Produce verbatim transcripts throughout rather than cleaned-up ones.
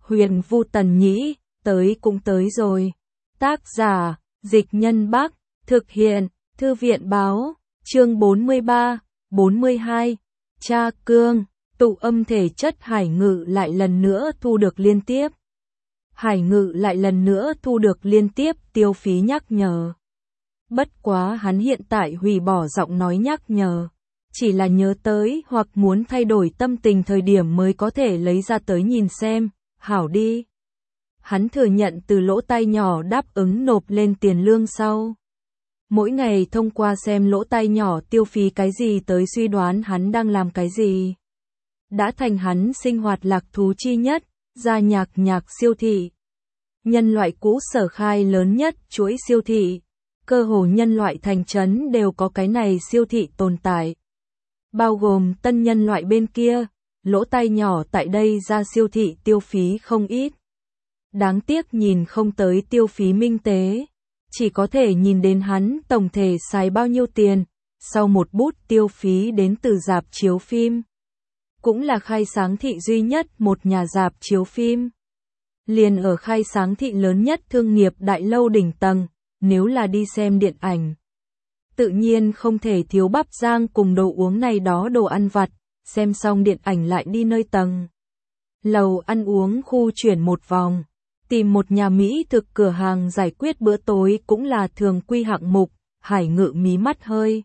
Huyền Vu Tần Nhĩ, tới cũng tới rồi. Tác giả, Dịch Nhân Bắc, thực hiện, Thư viện Báo, chương bốn mươi ba, bốn mươi hai, Cha Cương, tụ âm thể chất Hải Ngự lại lần nữa thu được liên tiếp. Hải Ngự lại lần nữa thu được liên tiếp tiêu phí nhắc nhở. Bất quá hắn hiện tại hủy bỏ giọng nói nhắc nhở. Chỉ là nhớ tới hoặc muốn thay đổi tâm tình thời điểm mới có thể lấy ra tới nhìn xem, hảo đi. Hắn thừa nhận từ lỗ tai nhỏ đáp ứng nộp lên tiền lương sau. Mỗi ngày thông qua xem lỗ tai nhỏ tiêu phí cái gì tới suy đoán hắn đang làm cái gì. Đã thành hắn sinh hoạt lạc thú chi nhất, gia nhạc nhạc siêu thị. Nhân loại cũ sở khai lớn nhất chuỗi siêu thị. Cơ hồ nhân loại thành trấn đều có cái này siêu thị tồn tại. Bao gồm tân nhân loại bên kia, lỗ tai nhỏ tại đây ra siêu thị tiêu phí không ít. Đáng tiếc nhìn không tới tiêu phí minh tế, chỉ có thể nhìn đến hắn tổng thể xài bao nhiêu tiền, sau một bút tiêu phí đến từ rạp chiếu phim. Cũng là khai sáng thị duy nhất một nhà rạp chiếu phim. Liền ở khai sáng thị lớn nhất thương nghiệp đại lâu đỉnh tầng, nếu là đi xem điện ảnh. Tự nhiên không thể thiếu bắp rang cùng đồ uống này đó đồ ăn vặt, xem xong điện ảnh lại đi nơi tầng lầu ăn uống khu chuyển một vòng, tìm một nhà Mỹ thực cửa hàng giải quyết bữa tối cũng là thường quy hạng mục. Hải Ngự mí mắt hơi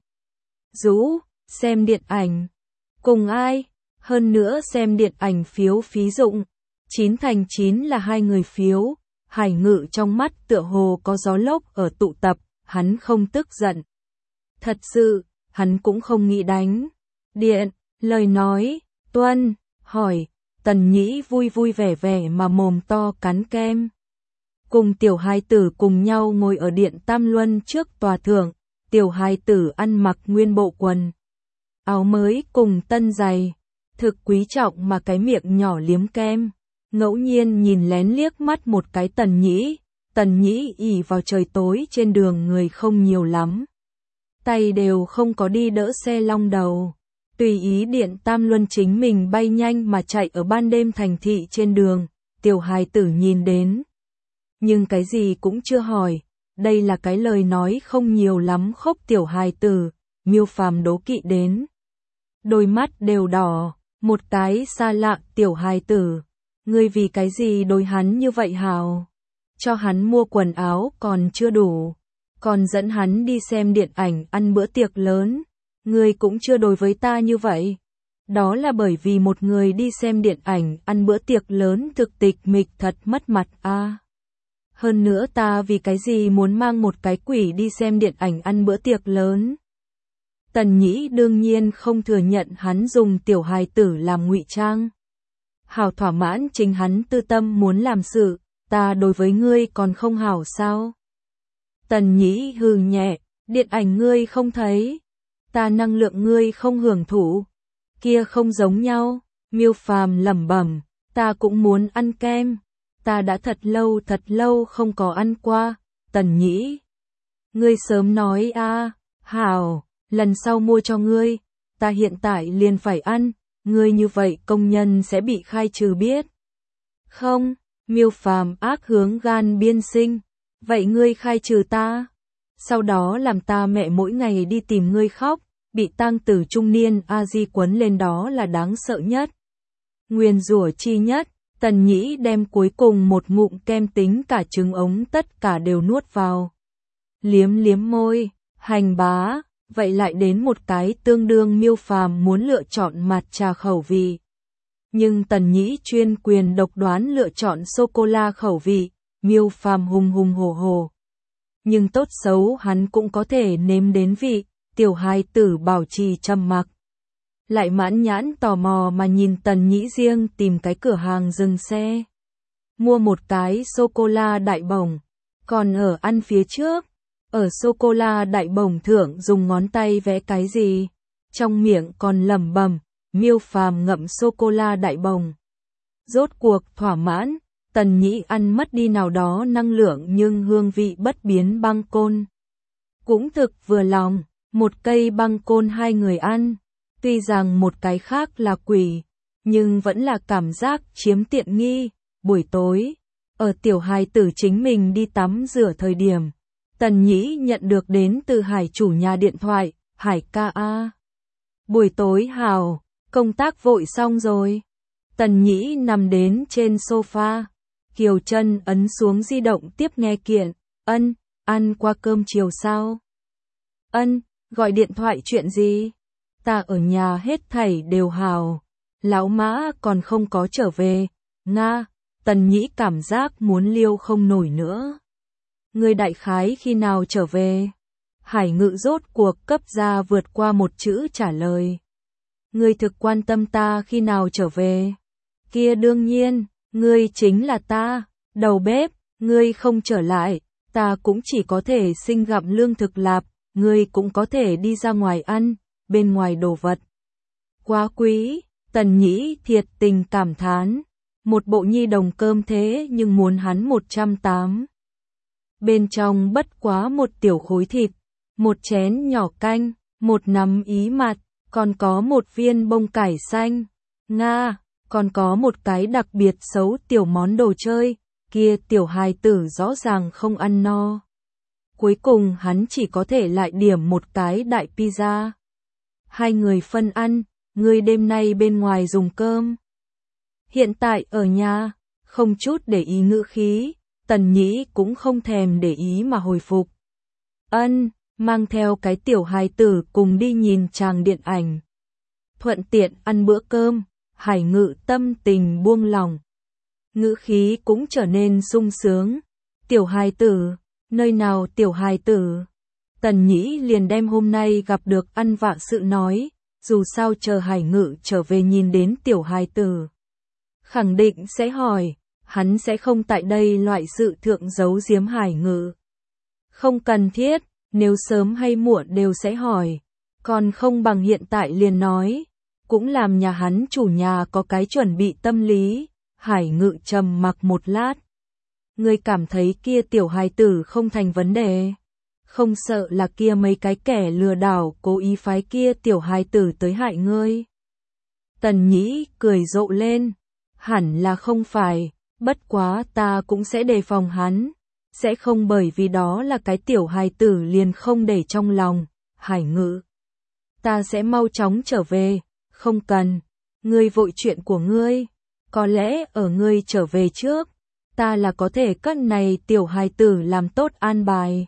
rũ, xem điện ảnh. Cùng ai? Hơn nữa xem điện ảnh phiếu phí dụng. Chín thành chín là hai người phiếu. Hải Ngự trong mắt tựa hồ có gió lốc ở tụ tập, hắn không tức giận. Thật sự, hắn cũng không nghĩ đánh. Điện, lời nói, Tuân, hỏi, Tần Nhĩ vui vui vẻ vẻ mà mồm to cắn kem. Cùng tiểu hài tử cùng nhau ngồi ở điện Tam Luân trước tòa thượng, tiểu hài tử ăn mặc nguyên bộ quần. Áo mới cùng tân giày, thực quý trọng mà cái miệng nhỏ liếm kem. Ngẫu nhiên nhìn lén liếc mắt một cái Tần Nhĩ, Tần Nhĩ ỉ vào trời tối trên đường người không nhiều lắm. Tay đều không có đi đỡ xe long đầu. Tùy ý điện Tam Luân chính mình bay nhanh mà chạy ở ban đêm thành thị trên đường, tiểu hài tử nhìn đến. Nhưng cái gì cũng chưa hỏi, đây là cái lời nói không nhiều lắm khóc tiểu hài tử, Miêu Phàm đố kỵ đến. Đôi mắt đều đỏ, một cái xa lạ tiểu hài tử. Ngươi vì cái gì đối hắn như vậy hào? Cho hắn mua quần áo còn chưa đủ, còn dẫn hắn đi xem điện ảnh ăn bữa tiệc lớn. Ngươi cũng chưa đối với ta như vậy. Đó là bởi vì một người đi xem điện ảnh ăn bữa tiệc lớn thực tịch mịch thật mất mặt a. À. Hơn nữa ta vì cái gì muốn mang một cái quỷ đi xem điện ảnh ăn bữa tiệc lớn? Tần Nhĩ đương nhiên không thừa nhận hắn dùng tiểu hài tử làm ngụy trang. Hảo thỏa mãn chính hắn tư tâm muốn làm sự, ta đối với ngươi còn không hảo sao? Tần Nhĩ hừ nhẹ, điện ảnh ngươi không thấy, ta năng lượng ngươi không hưởng thụ, kia không giống nhau. Miêu Phàm lẩm bẩm, ta cũng muốn ăn kem, ta đã thật lâu thật lâu không có ăn qua. Tần Nhĩ, ngươi sớm nói a, à, hảo, lần sau mua cho ngươi, ta hiện tại liền phải ăn. Ngươi như vậy công nhân sẽ bị khai trừ biết. Không, Miêu Phàm ác hướng gan biên sinh. Vậy ngươi khai trừ ta. Sau đó làm ta mẹ mỗi ngày đi tìm ngươi khóc. Bị tang tử trung niên a di quấn lên đó là đáng sợ nhất. Nguyền rủa chi nhất. Tần Nhĩ đem cuối cùng một ngụm kem tính cả trứng ống tất cả đều nuốt vào. Liếm liếm môi, hành bá. Vậy lại đến một cái tương đương Miêu Phàm muốn lựa chọn mặt trà khẩu vị. Nhưng Tần Nhĩ chuyên quyền độc đoán lựa chọn sô-cô-la khẩu vị, Miêu Phàm hùng hùng hổ hổ. Nhưng tốt xấu hắn cũng có thể nếm đến vị, tiểu hài tử bảo trì trầm mặc. Lại mãn nhãn tò mò mà nhìn Tần Nhĩ riêng tìm cái cửa hàng dừng xe. Mua một cái sô-cô-la đại bổng, còn ở ăn phía trước. Ở sô-cô-la đại bổng thượng dùng ngón tay vẽ cái gì, trong miệng còn lẩm bẩm, Miêu Phàm ngậm sô-cô-la đại bổng. Rốt cuộc thỏa mãn, Tần Nhĩ ăn mất đi nào đó năng lượng nhưng hương vị bất biến băng côn. Cũng thực vừa lòng, một cây băng côn hai người ăn, tuy rằng một cái khác là quỷ, nhưng vẫn là cảm giác chiếm tiện nghi, buổi tối, ở tiểu hài tử chính mình đi tắm rửa thời điểm, Tần Nhĩ nhận được đến từ Hải chủ nhà điện thoại, Hải ca a. Buổi tối hào, công tác vội xong rồi. Tần Nhĩ nằm đến trên sofa, Kiều Trân ấn xuống di động tiếp nghe kiện, ân, ăn qua cơm chiều sao? Ân, gọi điện thoại chuyện gì? Ta ở nhà hết thảy đều hào, lão mã còn không có trở về, Nga, Tần Nhĩ cảm giác muốn liêu không nổi nữa. Người đại khái khi nào trở về? Hải Ngự rốt cuộc cấp ra vượt qua một chữ trả lời. Ngươi thực quan tâm ta khi nào trở về? Kia đương nhiên, ngươi chính là ta, đầu bếp, ngươi không trở lại, ta cũng chỉ có thể sinh gặm lương thực lạp, ngươi cũng có thể đi ra ngoài ăn, bên ngoài đồ vật. Quá quý, Tần Nhĩ thiệt tình cảm thán, một bộ nhi đồng cơm thế nhưng muốn hắn một trăm tám. Bên trong bất quá một tiểu khối thịt, một chén nhỏ canh, một nắm ý mặt, còn có một viên bông cải xanh. Nga, còn có một cái đặc biệt xấu tiểu món đồ chơi, kia tiểu hài tử rõ ràng không ăn no. Cuối cùng hắn chỉ có thể lại điểm một cái đại pizza. Hai người phân ăn, ngươi đêm nay bên ngoài dùng cơm. Hiện tại ở nhà, không chút để ý ngữ khí, Tần Nhĩ cũng không thèm để ý mà hồi phục. Ân, mang theo cái tiểu hài tử cùng đi nhìn tràng điện ảnh. Thuận tiện ăn bữa cơm, Hải Ngự tâm tình buông lỏng. Ngữ khí cũng trở nên sung sướng. Tiểu hài tử, nơi nào tiểu hài tử? Tần Nhĩ liền đem hôm nay gặp được ăn vạ sự nói, dù sao chờ Hải Ngự trở về nhìn đến tiểu hài tử. Khẳng định sẽ hỏi, hắn sẽ không tại đây loại sự thượng giấu giếm Hải Ngự. Không cần thiết, nếu sớm hay muộn đều sẽ hỏi, còn không bằng hiện tại liền nói, cũng làm nhà hắn chủ nhà có cái chuẩn bị tâm lý. Hải Ngự trầm mặc một lát. Ngươi cảm thấy kia tiểu hài tử không thành vấn đề, không sợ là kia mấy cái kẻ lừa đảo cố ý phái kia tiểu hài tử tới hại ngươi? Tần Nhĩ cười rộ lên, hẳn là không phải, bất quá ta cũng sẽ đề phòng hắn, sẽ không bởi vì đó là cái tiểu hài tử liền không để trong lòng. Hải Ngự, ta sẽ mau chóng trở về, không cần, ngươi vội chuyện của ngươi, có lẽ ở ngươi trở về trước, ta là có thể cất này tiểu hài tử làm tốt an bài.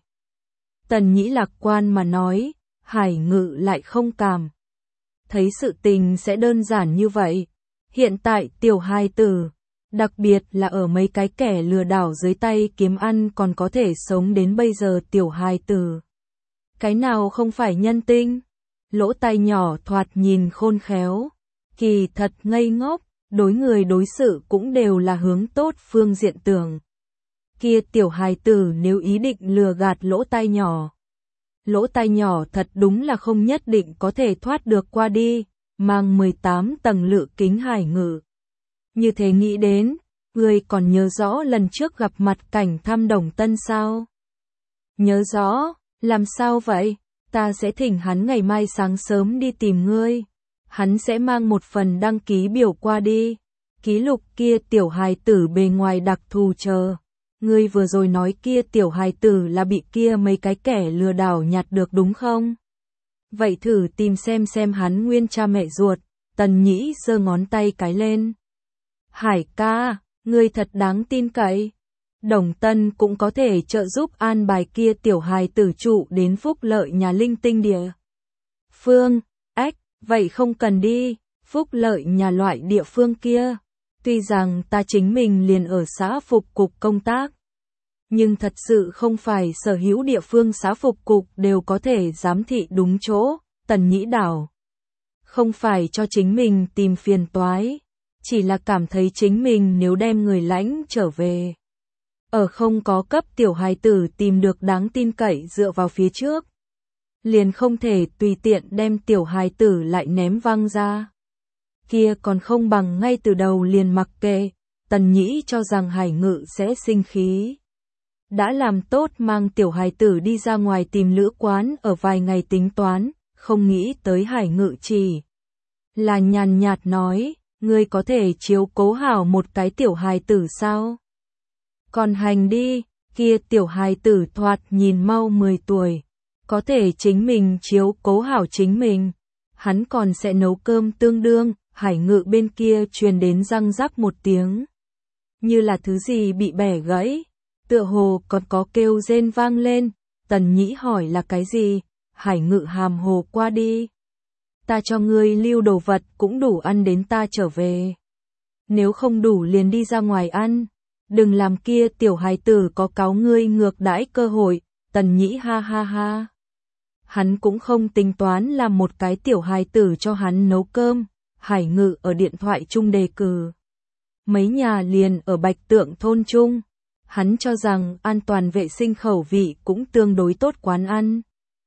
Tần Nhĩ lạc quan mà nói, Hải Ngự lại không cảm thấy sự tình sẽ đơn giản như vậy. Hiện tại tiểu hài tử, đặc biệt là ở mấy cái kẻ lừa đảo dưới tay kiếm ăn còn có thể sống đến bây giờ tiểu hài tử. Cái nào không phải nhân tinh? Lỗ tai nhỏ thoạt nhìn khôn khéo, kỳ thật ngây ngốc, đối người đối xử cũng đều là hướng tốt phương diện tưởng. Kia tiểu hài tử nếu ý định lừa gạt lỗ tai nhỏ, lỗ tai nhỏ thật đúng là không nhất định có thể thoát được qua đi, mang mười tám tầng lự kính. Hải Ngự như thế nghĩ đến, ngươi còn nhớ rõ lần trước gặp mặt cảnh thăm Đồng Tân sao? Nhớ rõ, làm sao vậy? Ta sẽ thỉnh hắn ngày mai sáng sớm đi tìm ngươi. Hắn sẽ mang một phần đăng ký biểu qua đi. Ký lục kia tiểu hài tử bề ngoài đặc thù chờ. Ngươi vừa rồi nói kia tiểu hài tử là bị kia mấy cái kẻ lừa đảo nhặt được đúng không? Vậy thử tìm xem xem hắn nguyên cha mẹ ruột. Tần Nhĩ giơ ngón tay cái lên. Hải ca, ngươi thật đáng tin cậy. Đồng Tân cũng có thể trợ giúp an bài kia tiểu hài tử trụ đến phúc lợi nhà linh tinh địa phương. Ách, vậy không cần đi, phúc lợi nhà loại địa phương kia. Tuy rằng ta chính mình liền ở xã phục cục công tác, nhưng thật sự không phải sở hữu địa phương xã phục cục đều có thể giám thị đúng chỗ. Tần Nhĩ đảo không phải cho chính mình tìm phiền toái, chỉ là cảm thấy chính mình nếu đem người lãnh trở về, ở không có cấp tiểu hài tử tìm được đáng tin cậy dựa vào phía trước, liền không thể tùy tiện đem tiểu hài tử lại ném văng ra. Kia còn không bằng ngay từ đầu liền mặc kệ. Tần Nhĩ cho rằng Hải Ngự sẽ sinh khí. Đã làm tốt mang tiểu hài tử đi ra ngoài tìm lữ quán ở vài ngày tính toán, không nghĩ tới Hải Ngự chỉ là nhàn nhạt nói, Ngươi có thể chiếu cố hảo một cái tiểu hài tử sao? Còn hành đi, kia tiểu hài tử thoạt nhìn mau mười tuổi, có thể chính mình chiếu cố hảo chính mình. Hắn còn sẽ nấu cơm tương đương, Hải Ngự bên kia truyền đến răng rắc một tiếng. Như là thứ gì bị bẻ gãy, tựa hồ còn có kêu rên vang lên, Tần Nhĩ hỏi là cái gì, Hải Ngự hàm hồ qua đi. Ta cho ngươi lưu đồ vật cũng đủ ăn đến ta trở về. Nếu không đủ liền đi ra ngoài ăn, đừng làm kia tiểu hài tử có cáo ngươi ngược đãi cơ hội, Tần Nhĩ ha ha ha. Hắn cũng không tính toán làm một cái tiểu hài tử cho hắn nấu cơm, Hải Ngự ở điện thoại chung đề cử. Mấy nhà liền ở Bạch Tượng thôn chung, hắn cho rằng an toàn vệ sinh khẩu vị cũng tương đối tốt quán ăn.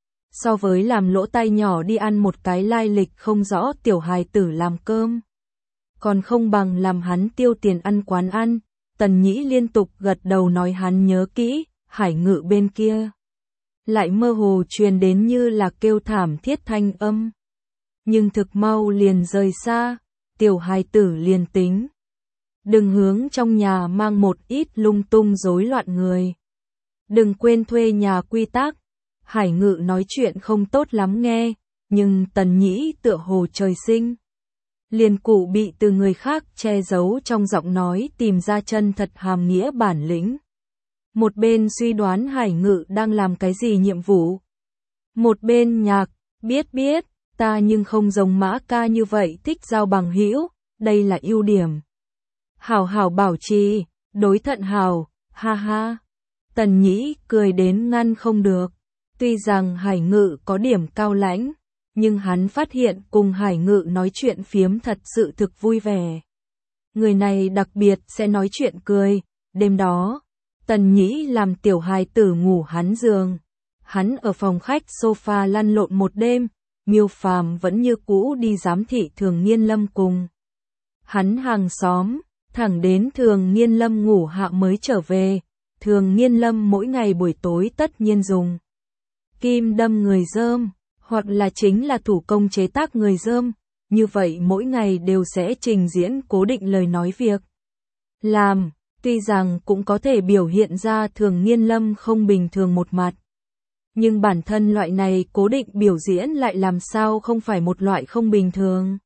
So với làm lỗ tai nhỏ đi ăn một cái lai lịch không rõ tiểu hài tử làm cơm, còn không bằng làm hắn tiêu tiền ăn quán ăn. Tần Nhĩ liên tục gật đầu nói hắn nhớ kỹ, Hải Ngự bên kia lại mơ hồ truyền đến như là kêu thảm thiết thanh âm. Nhưng thực mau liền rời xa, tiểu hài tử liền tính. Đừng hướng trong nhà mang một ít lung tung rối loạn người. Đừng quên thuê nhà quy tắc. Hải Ngự nói chuyện không tốt lắm nghe, nhưng Tần Nhĩ tựa hồ trời sinh. Liền cụ bị từ người khác che giấu trong giọng nói tìm ra chân thật hàm nghĩa bản lĩnh. Một bên suy đoán Hải Ngự đang làm cái gì nhiệm vụ. Một bên nhạc, biết biết, ta nhưng không giống Mã ca như vậy thích giao bằng hữu, đây là ưu điểm. Hảo hảo bảo trì, đối thận hảo, ha ha. Tần Nhĩ cười đến ngăn không được. Tuy rằng Hải Ngự có điểm cao lãnh, nhưng hắn phát hiện cùng Hải Ngự nói chuyện phiếm thật sự thực vui vẻ. Người này đặc biệt sẽ nói chuyện cười. Đêm đó, Tần Nhĩ làm tiểu hài tử ngủ hắn giường. Hắn ở phòng khách sofa lăn lộn một đêm, Miêu Phàm vẫn như cũ đi giám thị Thường Nghiên Lâm cùng hắn hàng xóm, thẳng đến Thường Nghiên Lâm ngủ hạ mới trở về. Thường Nghiên Lâm mỗi ngày buổi tối tất nhiên dùng kim đâm người dơm, hoặc là chính là thủ công chế tác người dơm, như vậy mỗi ngày đều sẽ trình diễn cố định lời nói việc làm, tuy rằng cũng có thể biểu hiện ra Thường Nghiên Lâm không bình thường một mặt. Nhưng bản thân loại này cố định biểu diễn lại làm sao không phải một loại không bình thường.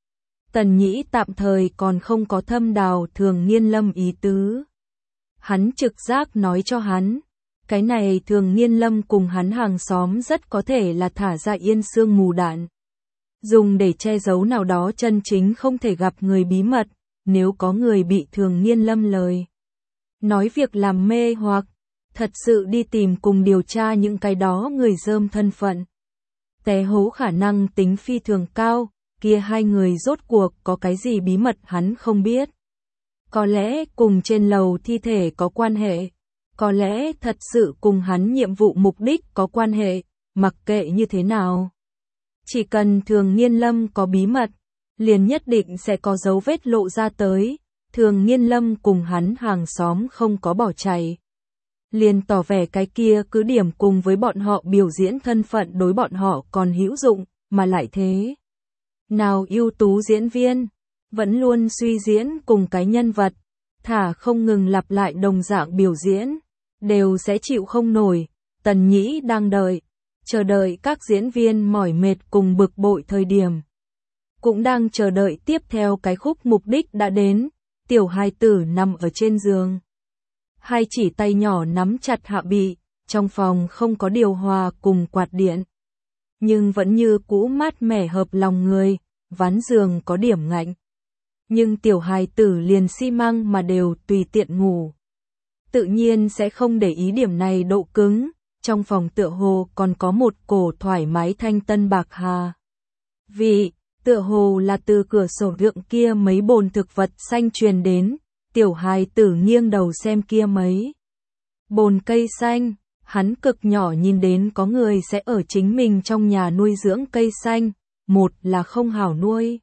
Tần Nhĩ tạm thời còn không có thâm đào Thường Nghiên Lâm ý tứ. Hắn trực giác nói cho hắn, cái này Thường Nghiên Lâm cùng hắn hàng xóm rất có thể là thả ra yên sương mù đạn. Dùng để che giấu nào đó chân chính không thể gặp người bí mật, nếu có người bị Thường Nghiên Lâm lời nói việc làm mê hoặc, thật sự đi tìm cùng điều tra những cái đó người dơm thân phận. Té hố khả năng tính phi thường cao, kia hai người rốt cuộc có cái gì bí mật hắn không biết. Có lẽ cùng trên lầu thi thể có quan hệ, có lẽ thật sự cùng hắn nhiệm vụ mục đích có quan hệ, mặc kệ như thế nào. Chỉ cần Thường Nghiên Lâm có bí mật, liền nhất định sẽ có dấu vết lộ ra tới. Thường Nghiên Lâm cùng hắn hàng xóm không có bỏ chạy, liền tỏ vẻ cái kia cứ điểm cùng với bọn họ biểu diễn thân phận đối bọn họ còn hữu dụng, mà lại thế. Nào ưu tú diễn viên, vẫn luôn suy diễn cùng cái nhân vật, thả không ngừng lặp lại đồng dạng biểu diễn, đều sẽ chịu không nổi. Tần Nhĩ đang đợi, chờ đợi các diễn viên mỏi mệt cùng bực bội thời điểm. Cũng đang chờ đợi tiếp theo cái khúc mục đích đã đến, tiểu hài tử nằm ở trên giường. Hai chỉ tay nhỏ nắm chặt hạ bị, trong phòng không có điều hòa cùng quạt điện. Nhưng vẫn như cũ mát mẻ hợp lòng người, ván giường có điểm ngạnh. Nhưng tiểu hài tử liền xi măng mà đều tùy tiện ngủ. Tự nhiên sẽ không để ý điểm này độ cứng, trong phòng tựa hồ còn có một cổ thoải mái thanh tân bạc hà. Vị, tựa hồ là từ cửa sổ rượng kia mấy bồn thực vật xanh truyền đến, tiểu hài tử nghiêng đầu xem kia mấy bồn cây xanh, hắn cực nhỏ nhìn đến có người sẽ ở chính mình trong nhà nuôi dưỡng cây xanh, một là không hảo nuôi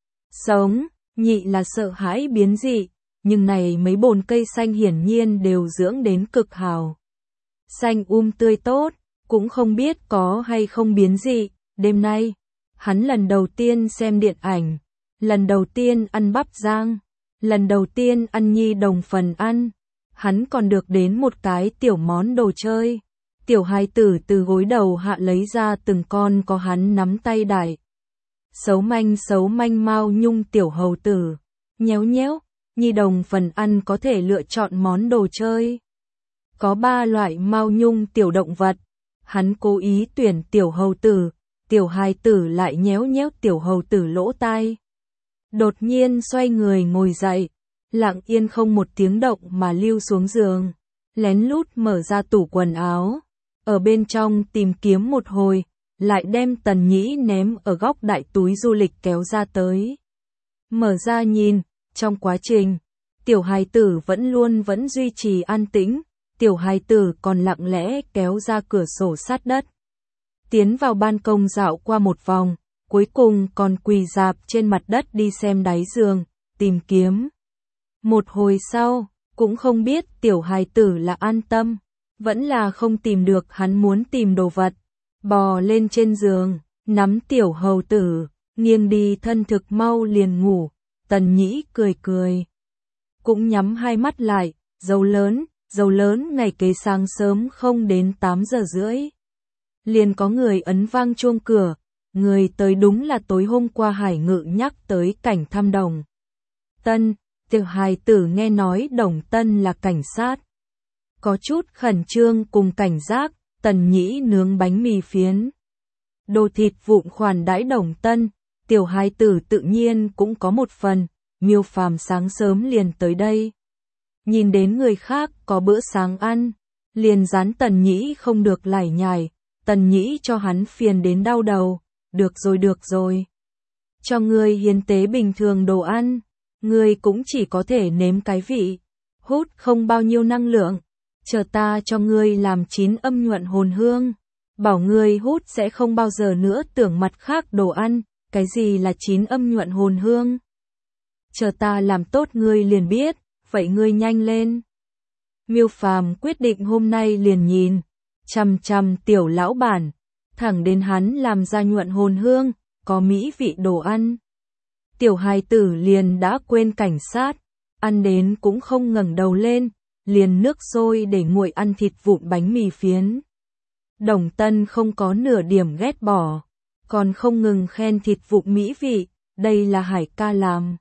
sống, nhị là sợ hãi biến dị, nhưng này mấy bồn cây xanh hiển nhiên đều dưỡng đến cực hảo. Xanh um tươi tốt, cũng không biết có hay không biến dị. Đêm nay, hắn lần đầu tiên xem điện ảnh, lần đầu tiên ăn bắp rang, lần đầu tiên ăn nhi đồng phần ăn, hắn còn được đến một cái tiểu món đồ chơi. Tiểu hài tử từ gối đầu hạ lấy ra từng con có hắn nắm tay đải. Xấu manh xấu manh Mao Nhung tiểu hầu tử, nhéo nhéo, nhi đồng phần ăn có thể lựa chọn món đồ chơi. Có ba loại Mao Nhung tiểu động vật, hắn cố ý tuyển tiểu hầu tử, tiểu hài tử lại nhéo nhéo tiểu hầu tử lỗ tai. Đột nhiên xoay người ngồi dậy, lặng yên không một tiếng động mà lưu xuống giường, lén lút mở ra tủ quần áo, ở bên trong tìm kiếm một hồi, lại đem Tần Nhĩ ném ở góc đại túi du lịch kéo ra tới. Mở ra nhìn, trong quá trình, tiểu hài tử vẫn luôn vẫn duy trì an tĩnh, tiểu hài tử còn lặng lẽ kéo ra cửa sổ sát đất. Tiến vào ban công dạo qua một vòng, cuối cùng còn quỳ rạp trên mặt đất đi xem đáy giường, tìm kiếm. Một hồi sau, cũng không biết tiểu hài tử là an tâm, vẫn là không tìm được hắn muốn tìm đồ vật. Bò lên trên giường, nắm tiểu hầu tử, nghiêng đi thân thực mau liền ngủ, Tần Nhĩ cười cười. Cũng nhắm hai mắt lại, dấu lớn, dấu lớn ngày kế sáng sớm không đến tám giờ rưỡi. Liền có người ấn vang chuông cửa, người tới đúng là tối hôm qua Hải Ngự nhắc tới cảnh thăm Đồng Tân, tiểu hài tử nghe nói Đồng Tân là cảnh sát. Có chút khẩn trương cùng cảnh giác, Tần Nhĩ nướng bánh mì phiến. Đồ thịt vụn khoản đãi Đồng Tân, tiểu hài tử tự nhiên cũng có một phần, Miêu Phàm sáng sớm liền tới đây. Nhìn đến người khác có bữa sáng ăn, liền dán Tần Nhĩ không được lải nhải, Tần Nhĩ cho hắn phiền đến đau đầu, được rồi được rồi. Cho ngươi hiến tế bình thường đồ ăn, ngươi cũng chỉ có thể nếm cái vị, hút không bao nhiêu năng lượng. Chờ ta cho ngươi làm chín âm nhuận hồn hương, bảo ngươi hút sẽ không bao giờ nữa tưởng mặt khác đồ ăn, cái gì là chín âm nhuận hồn hương. Chờ ta làm tốt ngươi liền biết, vậy ngươi nhanh lên. Miêu Phàm quyết định hôm nay liền nhìn, chằm chằm tiểu lão bản, thẳng đến hắn làm ra nhuận hồn hương, có mỹ vị đồ ăn. Tiểu hài tử liền đã quên cảnh sát, ăn đến cũng không ngẩng đầu lên. Liền nước sôi để nguội ăn thịt vụn bánh mì phiến. Đồng Tân không có nửa điểm ghét bỏ, còn không ngừng khen thịt vụn mỹ vị, đây là Hải ca làm.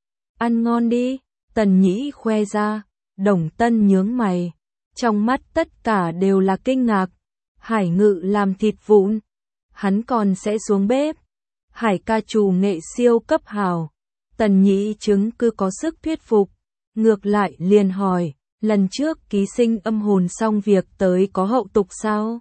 Ăn ngon đi, Tần Nhĩ khoe ra, Đồng Tân nhướng mày, trong mắt tất cả đều là kinh ngạc. Hải Ngự làm thịt vụn, hắn còn sẽ xuống bếp. Hải ca chủ nghệ siêu cấp hào, Tần Nhĩ chứng cứ có sức thuyết phục, ngược lại liền hỏi. Lần trước ký sinh âm hồn xong việc tới có hậu tục sao?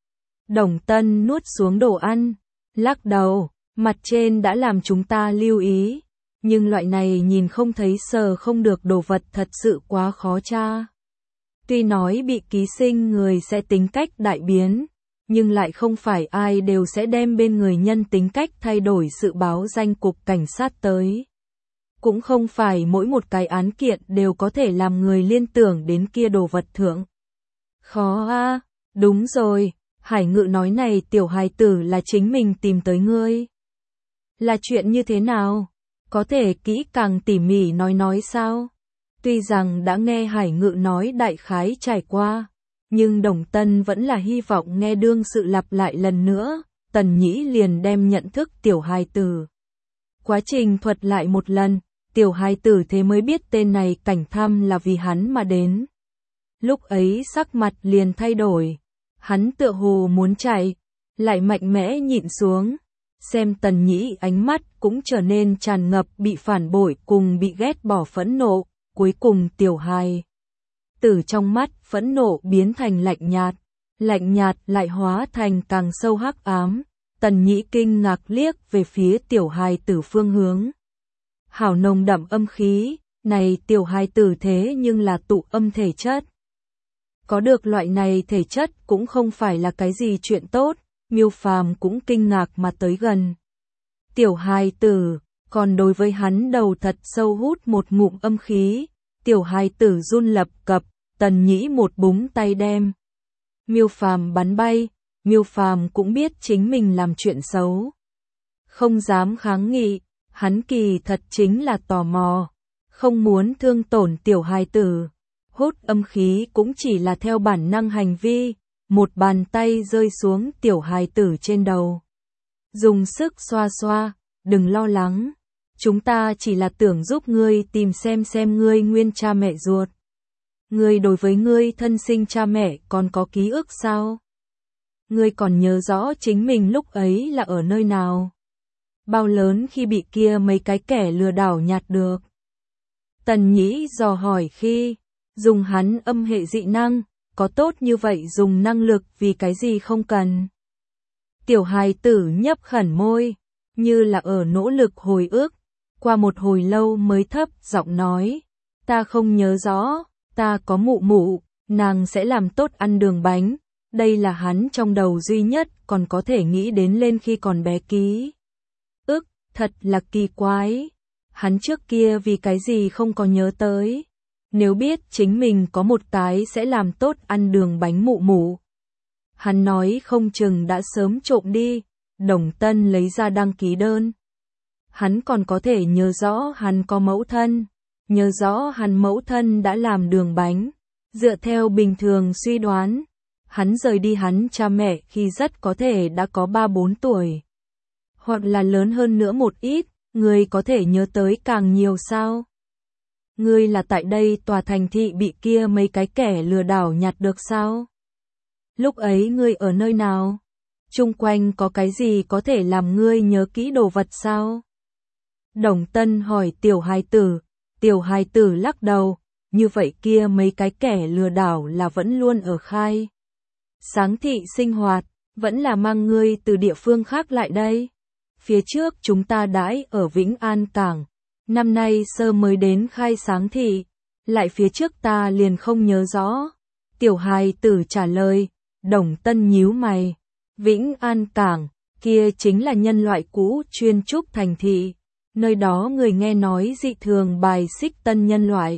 Đồng Tân nuốt xuống đồ ăn, lắc đầu, mặt trên đã làm chúng ta lưu ý, nhưng loại này nhìn không thấy sờ không được đồ vật thật sự quá khó tra. Tuy nói bị ký sinh người sẽ tính cách đại biến, nhưng lại không phải ai đều sẽ đem bên người nhân tính cách thay đổi sự báo danh cục cảnh sát tới. Cũng không phải mỗi một cái án kiện đều có thể làm người liên tưởng đến kia đồ vật thượng. Khó a, à, đúng rồi, Hải Ngự nói này tiểu hài tử là chính mình tìm tới ngươi. Là chuyện như thế nào? Có thể kỹ càng tỉ mỉ nói nói sao? Tuy rằng đã nghe Hải Ngự nói đại khái trải qua, nhưng Đồng Tân vẫn là hy vọng nghe đương sự lặp lại lần nữa, Tần Nhĩ liền đem nhận thức tiểu hài tử. Quá trình thuật lại một lần. Tiểu hài tử thế mới biết tên này cảnh thăm là vì hắn mà đến. Lúc ấy sắc mặt liền thay đổi, hắn tựa hồ muốn chạy, lại mạnh mẽ nhịn xuống, xem Tần Nhĩ ánh mắt cũng trở nên tràn ngập bị phản bội cùng bị ghét bỏ phẫn nộ, cuối cùng tiểu hài tử trong mắt phẫn nộ biến thành lạnh nhạt, lạnh nhạt lại hóa thành càng sâu hắc ám, Tần Nhĩ kinh ngạc liếc về phía tiểu hài tử phương hướng. Hảo nồng đậm âm khí, này tiểu hài tử thế nhưng là tụ âm thể chất. Có được loại này thể chất cũng không phải là cái gì chuyện tốt, Miêu Phàm cũng kinh ngạc mà tới gần. Tiểu hài tử, còn đối với hắn đầu thật sâu hút một ngụm âm khí, tiểu hài tử run lập cập, Tần Nhĩ một búng tay đem. Miêu Phàm bắn bay, Miêu Phàm cũng biết chính mình làm chuyện xấu. Không dám kháng nghị, Hắn kỳ thật chính là tò mò, không muốn thương tổn tiểu hài tử. Hút âm khí cũng chỉ là theo bản năng hành vi, một bàn tay rơi xuống tiểu hài tử trên đầu. Dùng sức xoa xoa, đừng lo lắng. Chúng ta chỉ là tưởng giúp ngươi tìm xem xem ngươi nguyên cha mẹ ruột. Ngươi đối với ngươi thân sinh cha mẹ còn có ký ức sao? Ngươi còn nhớ rõ chính mình lúc ấy là ở nơi nào? Bao lớn khi bị kia mấy cái kẻ lừa đảo nhạt được? Tần Nhĩ dò hỏi khi dùng hắn âm hệ dị năng, có tốt như vậy dùng năng lực vì cái gì không cần? Tiểu hài tử nhấp khẩn môi, như là ở nỗ lực hồi ức, qua một hồi lâu mới thấp giọng nói, ta không nhớ rõ, ta có mụ mụ, nàng sẽ làm tốt ăn đường bánh, đây là hắn trong đầu duy nhất còn có thể nghĩ đến lên khi còn bé ký. Ức, thật là kỳ quái, hắn trước kia vì cái gì không có nhớ tới, nếu biết chính mình có một cái sẽ làm tốt ăn đường bánh mụ mụ. Hắn nói không chừng đã sớm trộm đi, Đồng Tân lấy ra đăng ký đơn. Hắn còn có thể nhớ rõ hắn có mẫu thân, nhớ rõ hắn mẫu thân đã làm đường bánh. Dựa theo bình thường suy đoán, hắn rời đi hắn cha mẹ khi rất có thể đã có ba bốn tuổi. Hoặc là lớn hơn nữa một ít, người có thể nhớ tới càng nhiều sao? Ngươi là tại đây tòa thành thị bị kia mấy cái kẻ lừa đảo nhặt được sao? Lúc ấy ngươi ở nơi nào? Chung quanh có cái gì có thể làm ngươi nhớ kỹ đồ vật sao? Đồng Tân hỏi tiểu hài tử, tiểu hài tử lắc đầu, như vậy kia mấy cái kẻ lừa đảo là vẫn luôn ở khai. Sáng thị sinh hoạt, vẫn là mang ngươi từ địa phương khác lại đây. Phía trước chúng ta đãi ở Vĩnh An Cảng, năm nay sơ mới đến khai sáng thị, lại phía trước ta liền không nhớ rõ. Tiểu hài tử trả lời, Đồng Tân nhíu mày, Vĩnh An Cảng, kia chính là nhân loại cũ chuyên trúc thành thị, nơi đó người nghe nói dị thường bài xích tân nhân loại.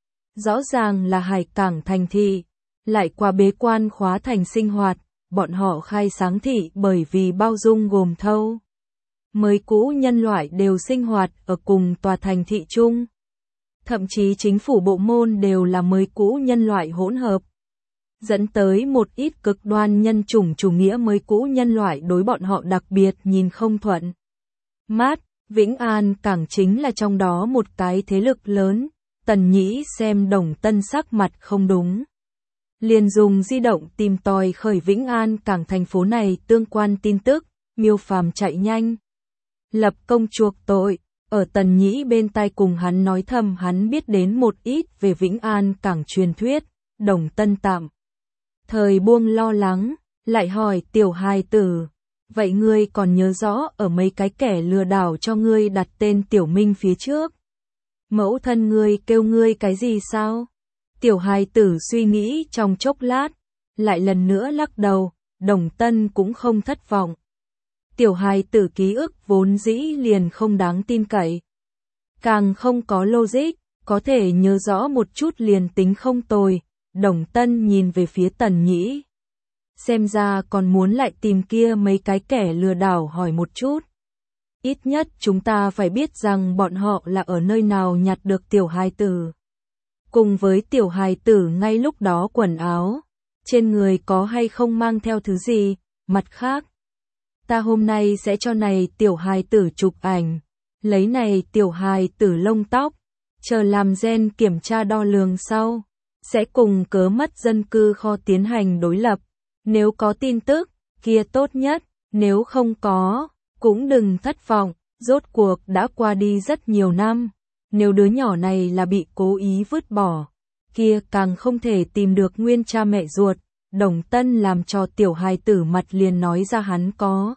Rõ ràng là hải cảng thành thị, lại qua bế quan khóa thành sinh hoạt, bọn họ khai sáng thị bởi vì bao dung gồm thâu. Mới cũ nhân loại đều sinh hoạt ở cùng tòa thành thị chung. Thậm chí chính phủ bộ môn đều là mới cũ nhân loại hỗn hợp. Dẫn tới một ít cực đoan nhân chủng chủ nghĩa mới cũ nhân loại đối bọn họ đặc biệt nhìn không thuận. Mát, Vĩnh An Cảng chính là trong đó một cái thế lực lớn. Tần Nhĩ xem Đồng Tân sắc mặt không đúng, liền dùng di động tìm tòi khởi Vĩnh An Cảng thành phố này tương quan tin tức. Miêu Phàm chạy nhanh lập công chuộc tội, ở Tần Nhĩ bên tai cùng hắn nói thầm hắn biết đến một ít về Vĩnh An Cảng truyền thuyết. Đồng Tân tạm thời buông lo lắng, lại hỏi tiểu hài tử, vậy ngươi còn nhớ rõ ở mấy cái kẻ lừa đảo cho ngươi đặt tên Tiểu Minh phía trước? Mẫu thân ngươi kêu ngươi cái gì sao? Tiểu hài tử suy nghĩ trong chốc lát, lại lần nữa lắc đầu. Đồng Tân cũng không thất vọng. Tiểu hài tử ký ức vốn dĩ liền không đáng tin cậy, càng không có logic, có thể nhớ rõ một chút liền tính không tồi. Đồng Tân nhìn về phía Tần Nhĩ, xem ra còn muốn lại tìm kia mấy cái kẻ lừa đảo hỏi một chút. Ít nhất chúng ta phải biết rằng bọn họ là ở nơi nào nhặt được tiểu hài tử. Cùng với tiểu hài tử ngay lúc đó quần áo, trên người có hay không mang theo thứ gì. Mặt khác, ta hôm nay sẽ cho này tiểu hài tử chụp ảnh, lấy này tiểu hài tử lông tóc, chờ làm gen kiểm tra đo lường sau, sẽ cùng cớ mất dân cư kho tiến hành đối lập. Nếu có tin tức, kia tốt nhất, nếu không có, cũng đừng thất vọng, rốt cuộc đã qua đi rất nhiều năm. Nếu đứa nhỏ này là bị cố ý vứt bỏ, kia càng không thể tìm được nguyên cha mẹ ruột. Đồng Tân làm cho tiểu hài tử mặt liền nói ra hắn có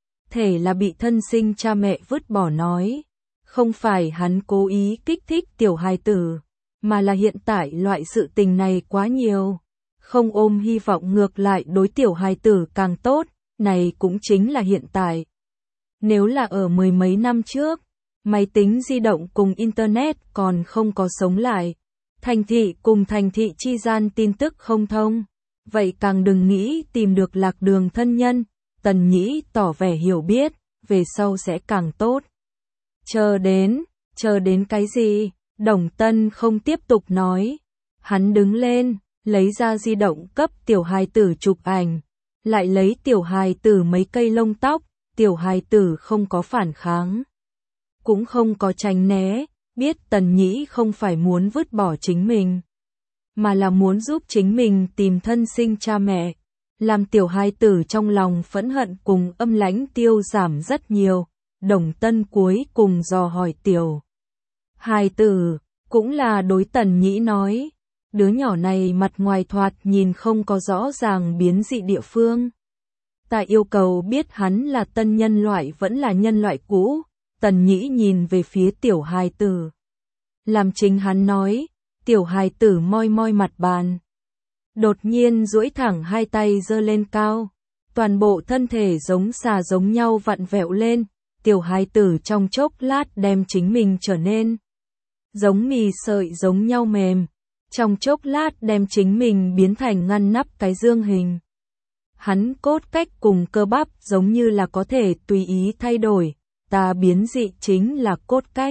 thể là bị thân sinh cha mẹ vứt bỏ nói. Không phải hắn cố ý kích thích tiểu hài tử, mà là hiện tại loại sự tình này quá nhiều. Không ôm hy vọng ngược lại đối tiểu hài tử càng tốt, này cũng chính là hiện tại. Nếu là ở mười mấy năm trước, máy tính di động cùng Internet còn không có sống lại, thành thị cùng thành thị chi gian tin tức không thông, vậy càng đừng nghĩ tìm được lạc đường thân nhân. Tần Nhĩ tỏ vẻ hiểu biết, về sau sẽ càng tốt. Chờ đến, chờ đến cái gì? Đồng Tân không tiếp tục nói. Hắn đứng lên, lấy ra di động cấp tiểu hài tử chụp ảnh, lại lấy tiểu hài tử mấy cây lông tóc, tiểu hài tử không có phản kháng, cũng không có tránh né, biết Tần Nhĩ không phải muốn vứt bỏ chính mình, mà là muốn giúp chính mình tìm thân sinh cha mẹ, làm tiểu hài tử trong lòng phẫn hận cùng âm lãnh tiêu giảm rất nhiều. Đồng Tân cuối cùng dò hỏi tiểu hài tử, cũng là đối Tần Nhĩ nói, đứa nhỏ này mặt ngoài thoạt nhìn không có rõ ràng biến dị địa phương. Ta yêu cầu biết hắn là tân nhân loại vẫn là nhân loại cũ. Tần Nhĩ nhìn về phía tiểu hài tử. Làm chính hắn nói, tiểu hài tử moi moi mặt bàn. Đột nhiên duỗi thẳng hai tay giơ lên cao. Toàn bộ thân thể giống xà giống nhau vặn vẹo lên. Tiểu hài tử trong chốc lát đem chính mình trở nên giống mì sợi giống nhau mềm. Trong chốc lát đem chính mình biến thành ngăn nắp cái dương hình. Hắn cốt cách cùng cơ bắp giống như là có thể tùy ý thay đổi. Ta biến dị chính là cốt cách.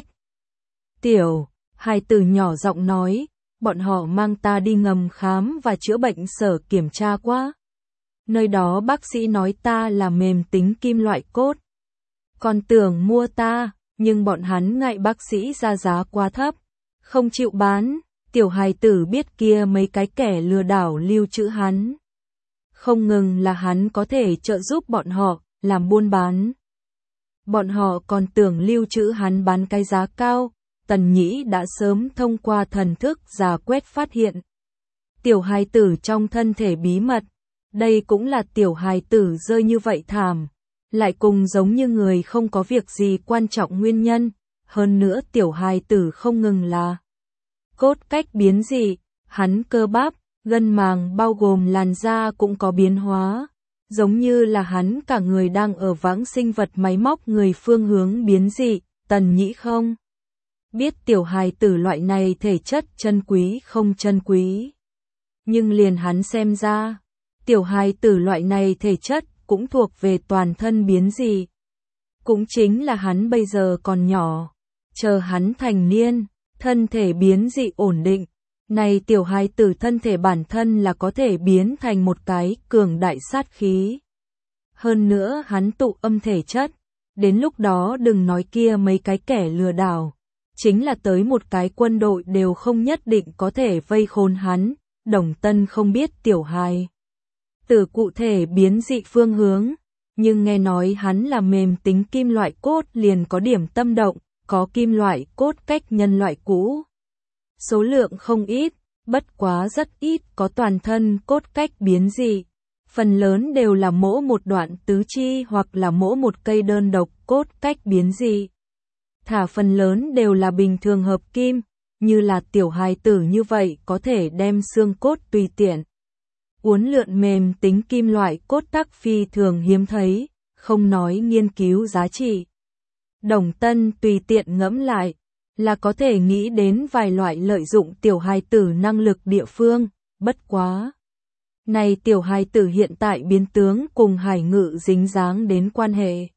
Tiểu hài tử nhỏ giọng nói, bọn họ mang ta đi ngầm khám và chữa bệnh sở kiểm tra quá. Nơi đó bác sĩ nói ta là mềm tính kim loại cốt. Còn tưởng mua ta, nhưng bọn hắn ngại bác sĩ ra giá quá thấp, không chịu bán. Tiểu hài tử biết kia mấy cái kẻ lừa đảo lưu trữ hắn. Không ngừng là hắn có thể trợ giúp bọn họ, làm buôn bán. Bọn họ còn tưởng lưu trữ hắn bán cái giá cao. Tần Nhĩ đã sớm thông qua thần thức giả quét phát hiện. Tiểu hài tử trong thân thể bí mật. Đây cũng là tiểu hài tử rơi như vậy thảm. Lại cùng giống như người không có việc gì quan trọng nguyên nhân. Hơn nữa tiểu hài tử không ngừng là cốt cách biến dị, hắn cơ bắp, gân màng bao gồm làn da cũng có biến hóa, giống như là hắn cả người đang ở vãng sinh vật máy móc người phương hướng biến dị. Tần Nhĩ không biết tiểu hài tử loại này thể chất chân quý không chân quý, nhưng liền hắn xem ra, tiểu hài tử loại này thể chất cũng thuộc về toàn thân biến dị. Cũng chính là hắn bây giờ còn nhỏ, chờ hắn thành niên, thân thể biến dị ổn định, này tiểu hài tử thân thể bản thân là có thể biến thành một cái cường đại sát khí. Hơn nữa hắn tụ âm thể chất, đến lúc đó đừng nói kia mấy cái kẻ lừa đảo, chính là tới một cái quân đội đều không nhất định có thể vây khốn hắn. Đồng Tân không biết tiểu hài tử cụ thể biến dị phương hướng, nhưng nghe nói hắn là mềm tính kim loại cốt liền có điểm tâm động. Có kim loại cốt cách nhân loại cũ. Số lượng không ít, bất quá rất ít có toàn thân cốt cách biến dị. Phần lớn đều là mỗi một đoạn tứ chi hoặc là mỗi một cây đơn độc cốt cách biến dị. Thả phần lớn đều là bình thường hợp kim, như là tiểu hài tử như vậy có thể đem xương cốt tùy tiện. Uốn lượn mềm tính kim loại cốt tắc phi thường hiếm thấy, không nói nghiên cứu giá trị. Đồng Tân tùy tiện ngẫm lại, là có thể nghĩ đến vài loại lợi dụng tiểu hài tử năng lực địa phương, bất quá. Này tiểu hài tử hiện tại biến tướng cùng Hải Ngự dính dáng đến quan hệ.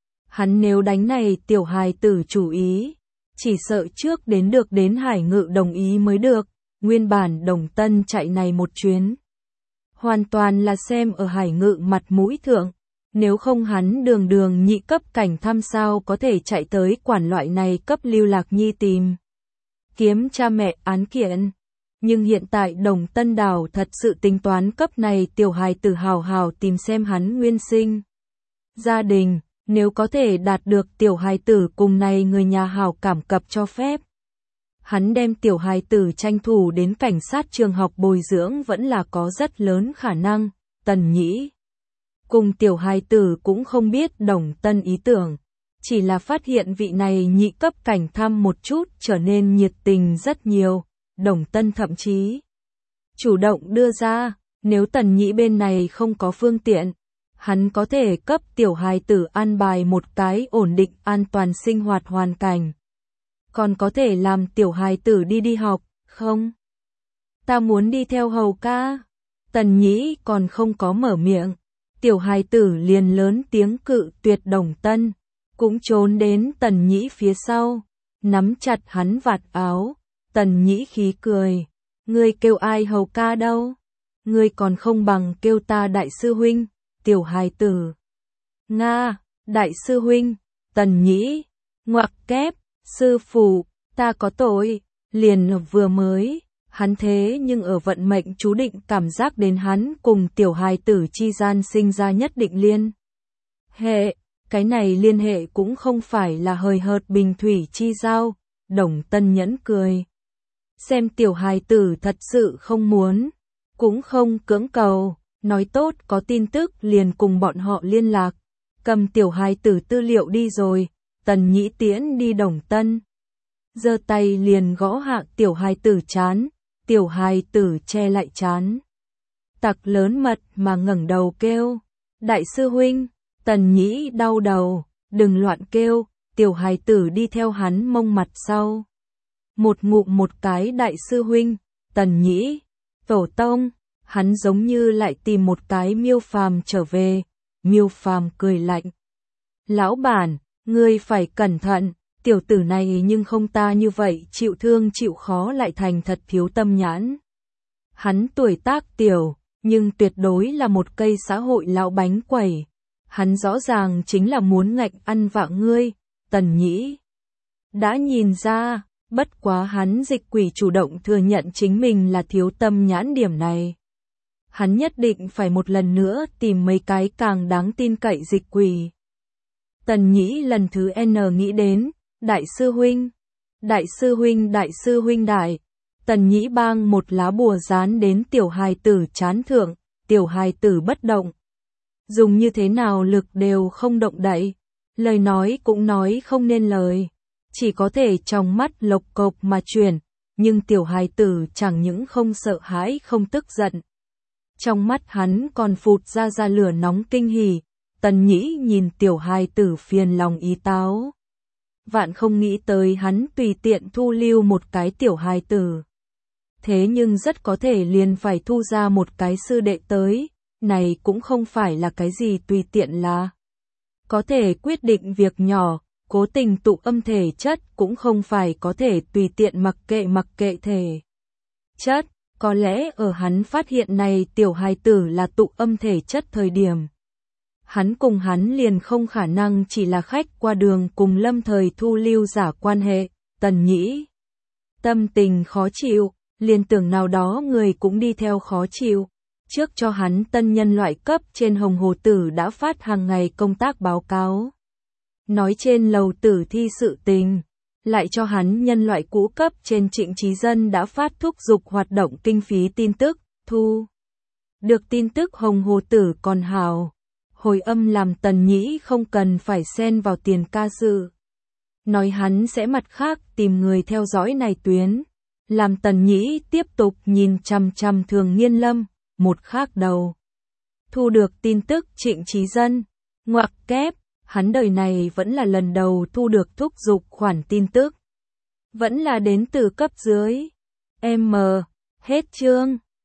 Hắn nếu đánh này tiểu hài tử chủ ý, chỉ sợ trước đến được đến Hải Ngự đồng ý mới được. Nguyên bản Đồng Tân chạy này một chuyến, hoàn toàn là xem ở Hải Ngự mặt mũi thượng. Nếu không hắn đường đường nhị cấp cảnh thăm sao có thể chạy tới quản loại này cấp Lưu Lạc Nhi tìm kiếm cha mẹ án kiện. Nhưng hiện tại Đồng Tân Đào thật sự tính toán cấp này tiểu hài tử hào hào tìm xem hắn nguyên sinh gia đình, nếu có thể đạt được tiểu hài tử cùng này người nhà hào cảm cập cho phép. Hắn đem tiểu hài tử tranh thủ đến cảnh sát trường học bồi dưỡng vẫn là có rất lớn khả năng. Tần Nhĩ cùng tiểu hài tử cũng không biết Đồng Tân ý tưởng, chỉ là phát hiện vị này nhị cấp cảnh thăm một chút trở nên nhiệt tình rất nhiều. Đồng Tân thậm chí chủ động đưa ra, nếu Tần Nhĩ bên này không có phương tiện, hắn có thể cấp tiểu hài tử an bài một cái ổn định an toàn sinh hoạt hoàn cảnh. Còn có thể làm tiểu hài tử đi đi học, không? Ta muốn đi theo hầu ca. Tần Nhĩ còn không có mở miệng, tiểu hài tử liền lớn tiếng cự tuyệt Đồng Tân. cũng trốn đến Tần Nhĩ phía sau, nắm chặt hắn vạt áo. Tần Nhĩ khí cười, ngươi kêu ai hầu ca đâu? Ngươi còn không bằng kêu ta đại sư huynh, tiểu hài tử. Nga, đại sư huynh, Tần Nhĩ, ngoặc kép, sư phụ, ta có tội, liền vừa mới, hắn thế nhưng ở vận mệnh chú định cảm giác đến hắn cùng tiểu hài tử chi gian sinh ra nhất định liên hệ, cái này liên hệ cũng không phải là hời hợt bình thủy chi giao, Đồng Tân Nhẫn cười. Xem tiểu hài tử thật sự không muốn, cũng không cưỡng cầu, nói tốt có tin tức liền cùng bọn họ liên lạc, cầm tiểu hài tử tư liệu đi rồi, Tần Nhĩ tiễn đi Đồng Tân. Giơ tay liền gõ hạ tiểu hài tử chán, tiểu hài tử che lại chán. Tặc lớn mật mà ngẩng đầu kêu, đại sư huynh, Tần Nhĩ đau đầu, đừng loạn kêu, tiểu hài tử đi theo hắn mông mặt sau. Một ngụm một cái đại sư huynh, Tần Nhĩ, tổ tông, hắn giống như lại tìm một cái Miêu Phàm trở về, Miêu Phàm cười lạnh. Lão bản, ngươi phải cẩn thận, tiểu tử này nhưng không ta như vậy chịu thương chịu khó lại thành thật thiếu tâm nhãn. Hắn tuổi tác tiểu, nhưng tuyệt đối là một cây xã hội lão bánh quẩy. Hắn rõ ràng chính là muốn ngạch ăn vạ ngươi, Tần Nhĩ. Đã nhìn ra, bất quá hắn dịch quỷ chủ động thừa nhận chính mình là thiếu tâm nhãn điểm này. Hắn nhất định phải một lần nữa tìm mấy cái càng đáng tin cậy dịch quỷ. Tần Nhĩ lần thứ N nghĩ đến, đại sư huynh, đại sư huynh đại sư huynh đại. Tần Nhĩ bang một lá bùa dán đến tiểu hài tử chán thượng, tiểu hài tử bất động. Dùng như thế nào lực đều không động đậy, lời nói cũng nói không nên lời, chỉ có thể trong mắt lộc cộc mà chuyển, nhưng tiểu hài tử chẳng những không sợ hãi không tức giận. Trong mắt hắn còn phụt ra ra lửa nóng kinh hỉ, Tần Nhĩ nhìn tiểu hài tử phiền lòng ý táo. Vạn không nghĩ tới hắn tùy tiện thu lưu một cái tiểu hài tử. Thế nhưng rất có thể liền phải thu ra một cái sư đệ tới, này cũng không phải là cái gì tùy tiện là. Có thể quyết định việc nhỏ, cố tình tụ âm thể chất cũng không phải có thể tùy tiện mặc kệ mặc kệ thể chất. Có lẽ ở hắn phát hiện này tiểu hài tử là tụ âm thể chất thời điểm. Hắn cùng hắn liền không khả năng chỉ là khách qua đường cùng lâm thời thu lưu giả quan hệ, Tần Nhĩ. Tâm tình khó chịu, liền tưởng nào đó người cũng đi theo khó chịu. Trước cho hắn tân nhân loại cấp trên Hồng Hồ Tử đã phát hàng ngày công tác báo cáo. Nói trên lầu tử thi sự tình. Lại cho hắn nhân loại cũ cấp trên Trịnh Trí Dân đã phát thúc giục hoạt động kinh phí tin tức, thu. Được tin tức Hồng Hồ Tử còn hào. Hồi âm làm Tần Nhĩ không cần phải xen vào tiền ca sự. Nói hắn sẽ mặt khác tìm người theo dõi này tuyến. Làm Tần Nhĩ tiếp tục nhìn chằm chằm Thường Nghiên Lâm, một khác đầu. Thu được tin tức Trịnh Trí Dân, ngoặc kép, hắn đời này vẫn là lần đầu thu được thúc giục khoản tin tức. Vẫn là đến từ cấp dưới. M. Hết chương.